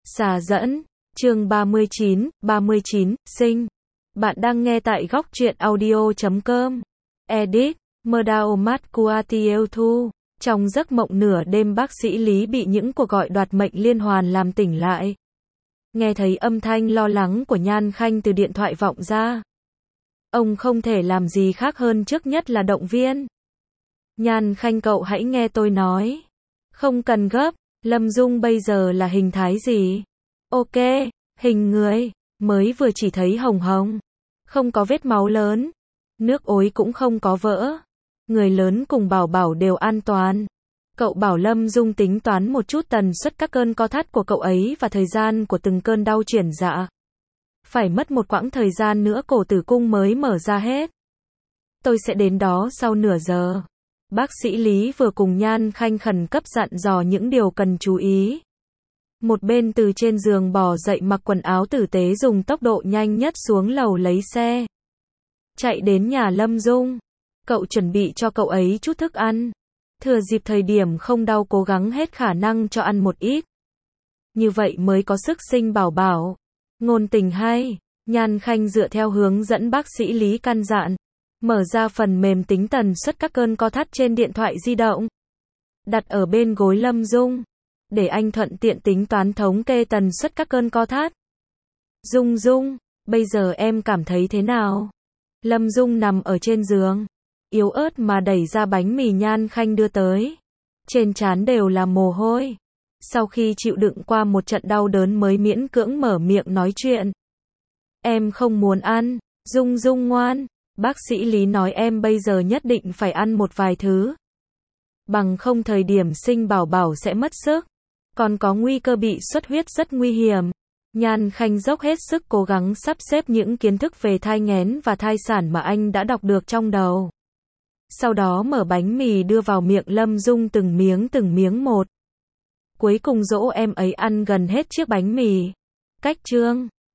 Xà dẫn, chương 39, sinh. Bạn đang nghe tại góc truyện audio.com. Edit, Murdao Matkuatiel Thu. Trong giấc mộng nửa đêm bác sĩ Lý bị những cuộc gọi đoạt mệnh liên hoàn làm tỉnh lại. Nghe thấy âm thanh lo lắng của Nhan Khanh từ điện thoại vọng ra. Ông không thể làm gì khác hơn trước nhất là động viên. Nhan Khanh, cậu hãy nghe tôi nói. Không cần gấp, Lâm Dung bây giờ là hình thái gì? Ok, hình người, mới vừa chỉ thấy hồng hồng. Không có vết máu lớn. Nước ối cũng không có vỡ. Người lớn cùng Bảo Bảo đều an toàn. Cậu bảo Lâm Dung tính toán một chút tần suất các cơn co thắt của cậu ấy và thời gian của từng cơn đau chuyển dạ. Phải mất một quãng thời gian nữa cổ tử cung mới mở ra hết. Tôi sẽ đến đó sau nửa giờ. Bác sĩ Lý vừa cùng Nhan Khanh khẩn cấp dặn dò những điều cần chú ý. Một bên từ trên giường bò dậy mặc quần áo tử tế dùng tốc độ nhanh nhất xuống lầu lấy xe. Chạy đến nhà Lâm Dung. Cậu chuẩn bị cho cậu ấy chút thức ăn. Thừa dịp thời điểm không đau cố gắng hết khả năng cho ăn một ít. Như vậy mới có sức sinh Bảo Bảo. Ngôn tình hay. Nhan Khanh dựa theo hướng dẫn bác sĩ Lý căn dặn. Mở ra phần mềm tính tần suất các cơn co thắt trên điện thoại di động. Đặt ở bên gối Lâm Dung. Để anh thuận tiện tính toán thống kê tần suất các cơn co thắt. Dung Dung, bây giờ em cảm thấy thế nào? Lâm Dung nằm ở trên giường. Yếu ớt mà đẩy ra bánh mì Nhan Khanh đưa tới. Trên trán đều là mồ hôi. Sau khi chịu đựng qua một trận đau đớn mới miễn cưỡng mở miệng nói chuyện. Em không muốn ăn. Dung Dung ngoan. Bác sĩ Lý nói em bây giờ nhất định phải ăn một vài thứ. Bằng không thời điểm sinh Bảo Bảo sẽ mất sức. Còn có nguy cơ bị xuất huyết rất nguy hiểm. Nhan Khanh dốc hết sức cố gắng sắp xếp những kiến thức về thai nghén và thai sản mà anh đã đọc được trong đầu. Sau đó mở bánh mì đưa vào miệng Lâm Dung từng miếng một. Cuối cùng dỗ em ấy ăn gần hết chiếc bánh mì. Cách chương